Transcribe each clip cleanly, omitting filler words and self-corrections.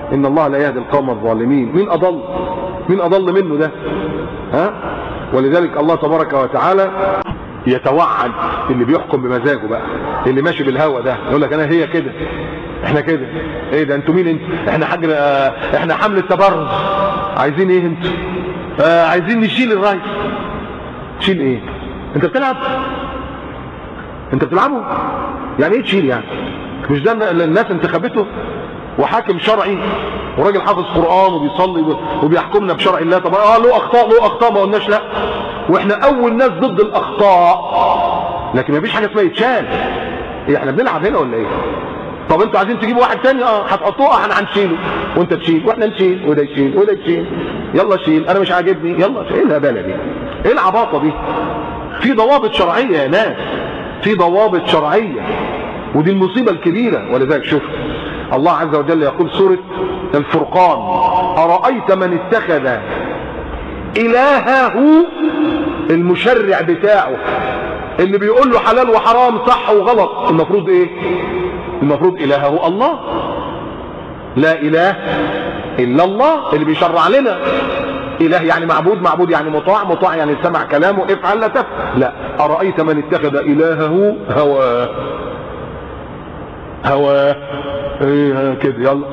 ان الله لا يهدي القوم الظالمين. مين اضل منه ده؟ ولذلك الله تبارك وتعالى يتوعد اللي بيحكم بمزاجه بقى، اللي ماشي بالهوى ده يقول لك انا هي كده، احنا كده. ايه ده؟ انتوا مين انتوا؟ احنا حمل التبرز. عايزين ايه انتوا؟ عايزين نشيل الرئيس. تشيل ايه؟ انت بتلعب؟ انت بتلعبوا؟ يعني ايه تشيل يعني؟ مش ده الناس انتخبته وحاكم شرعي وراجل حافظ قرآن وبيصلي وبيحكمنا بشرع الله. طب له اخطاء ما قلناش لا، واحنا اول ناس ضد الاخطاء، لكن ما فيش حاجه اسمها يتشال. ايه احنا بنلعب هنا ولا ايه؟ طب انتوا عايزين تجيبوا واحد تاني هتحطوه، احنا هنشيله وانت تشيل واحنا نشيل وده يشيل وده يشيل. يلا شيل، انا مش عاجبني، يلا ايه الهباله دي؟ ايه العباطه دي؟ في ضوابط شرعيه يا ناس، في ضوابط شرعيه، ودي المصيبه الكبيره. ولذلك شوف الله عز وجل يقول سورة الفرقان: أرأيت من اتخذ إلهه، المشرع بتاعه اللي بيقول له حلال وحرام صح وغلط، المفروض ايه؟ المفروض إلهه الله، لا إله إلا الله اللي بيشرع لنا. إله يعني معبود يعني مطاع يعني سمع كلامه افعل لا تفعل. لا، أرأيت من اتخذ إلهه هواه ايه كده؟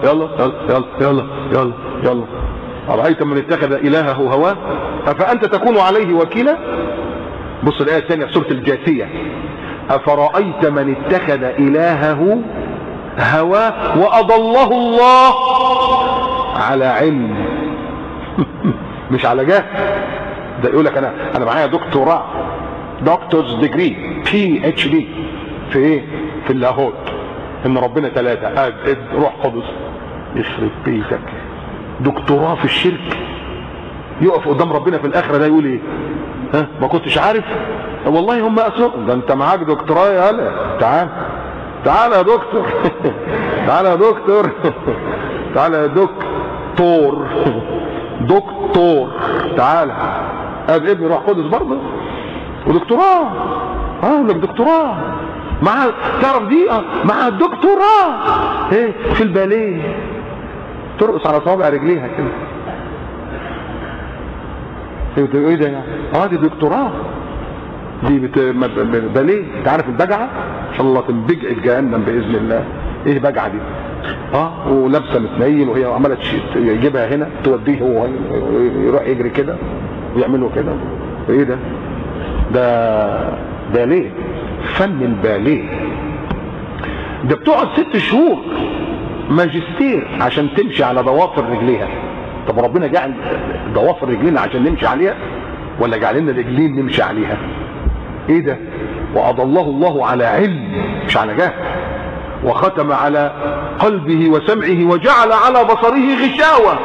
يلا أرأيت من اتخذ إلهه هواه أفأنت تكون عليه وكيلا. بص الآية الثانية في سورة الجاثية: أفرأيت من اتخذ إلهه هواه وأضله الله على علم مش على جهل. ده يقول لك أنا معايا دكتوراه، دكتورز ديجري PhD في ايه؟ في اللاهوت، ان ربنا ثلاثة، روح قدس. يخرب بيتك، دكتوراه في الشرك، يقف قدام ربنا في الاخره ده يقول ايه؟ ما كنتش عارف؟ والله هم اسوء. ده انت معاك دكتوراه يا هلا، تعال يا دكتور تعال يا دكتور تعال يا دكتور تعال. ابني روح قدس برضه ودكتوراه. لك دكتوراه مع، تعرف دي مع الدكتوراه ايه في الباليه، ترقص على صوابع رجليها كده. ايه ده يعني؟ دي دكتوراه، دي باليه. انت عارف البجعه؟ ان شاء الله تنبجع جهنم باذن الله. ايه بجعه دي؟ ولابسه متنيل وهي عماله يجيبها هنا توديه، هو يروح يجري كده ويعملوا كده. ايه ده؟ ده باليه، فن الباليه. ده بتقعد 6 شهور ماجستير عشان تمشي على ضوافر رجليها. طب ربنا جعل ضوافر رجلينا عشان نمشي عليها ولا جعل لنا رجلين نمشي عليها؟ ايه ده؟ واضله الله على علم مش على جهل، وختم على قلبه وسمعه وجعل على بصره غشاوة،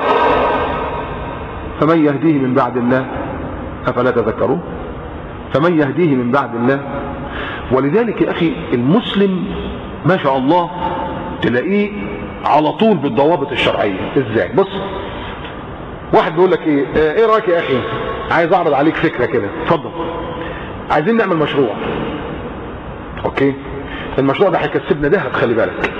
فمن يهديه من بعد الله افلا تذكرون؟ فمن يهديه من بعد الله. ولذلك يا اخي المسلم ما شاء الله تلاقيه على طول بالضوابط الشرعيه. ازاي؟ بص، واحد بيقول لك ايه رايك يا اخي؟ عايز اعرض عليك فكره كده، اتفضل. عايزين نعمل مشروع، اوكي؟ المشروع ده هيكسبنا دهب، خلي بالك.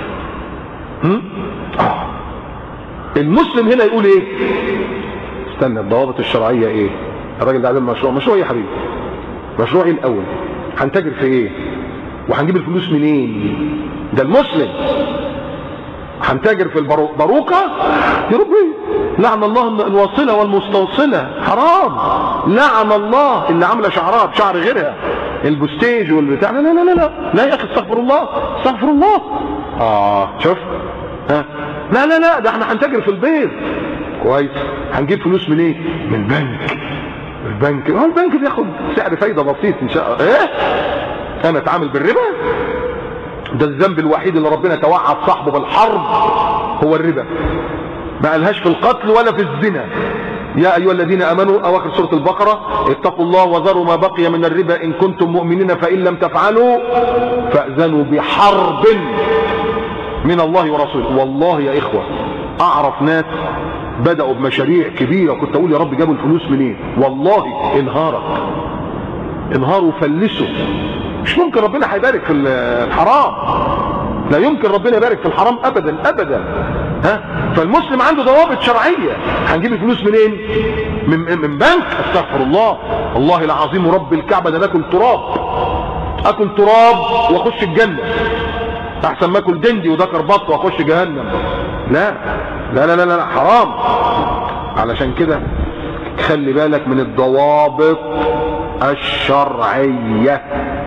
المسلم هنا يقول ايه؟ استنى، الضوابط الشرعيه ايه؟ الراجل ده عايز مشروع ايه يا حبيبي؟ مشروع ايه الاول؟ هنتاجر في ايه؟ وهنجيب الفلوس منين؟ ده المسلم. هنتاجر في الباروكه؟ يا ربي لعن الله الواصله والمستوصله، حرام. لعن الله اللي عامله شعرات شعر غيرها، البوستيج والبتاع. لا لا لا لا لا يا اخي، استغفر الله استغفر الله. شوف، لا لا لا، ده احنا هنتاجر في البيض. كويس، هنجيب فلوس منين؟ من البنك. البنك بياخد سعر فايده بسيط ان شاء الله. انا اتعامل بالربا؟ ده الذنب الوحيد اللي ربنا توعد صاحبه بالحرب هو الربا، ما قالهاش في القتل ولا في الزنا. يا ايها الذين امنوا، اواخر سوره البقره: اتقوا الله وذروا ما بقي من الربا ان كنتم مؤمنين فان لم تفعلوا فاذنوا بحرب من الله ورسوله. والله يا اخوه اعرف ناس بدأوا بمشاريع كبيرة، كنت اقول يا رب جابوا الفلوس منين؟ والله انهاروا وفلسوا. مش ممكن ربنا هيبارك في الحرام، لا يمكن ربنا يبارك في الحرام ابدا ابدا. ها؟ فالمسلم عنده ضوابط شرعيه. هنجيب الفلوس منين؟ من بنك؟ استغفر الله، والله العظيم ورب الكعبه ده باكل تراب، اكل تراب واخش الجنه احسن ما اكل دندي وذكر بط واخش جهنم. لا لا لا لا, لا حرام. علشان كده خلي بالك من الضوابط الشرعيه.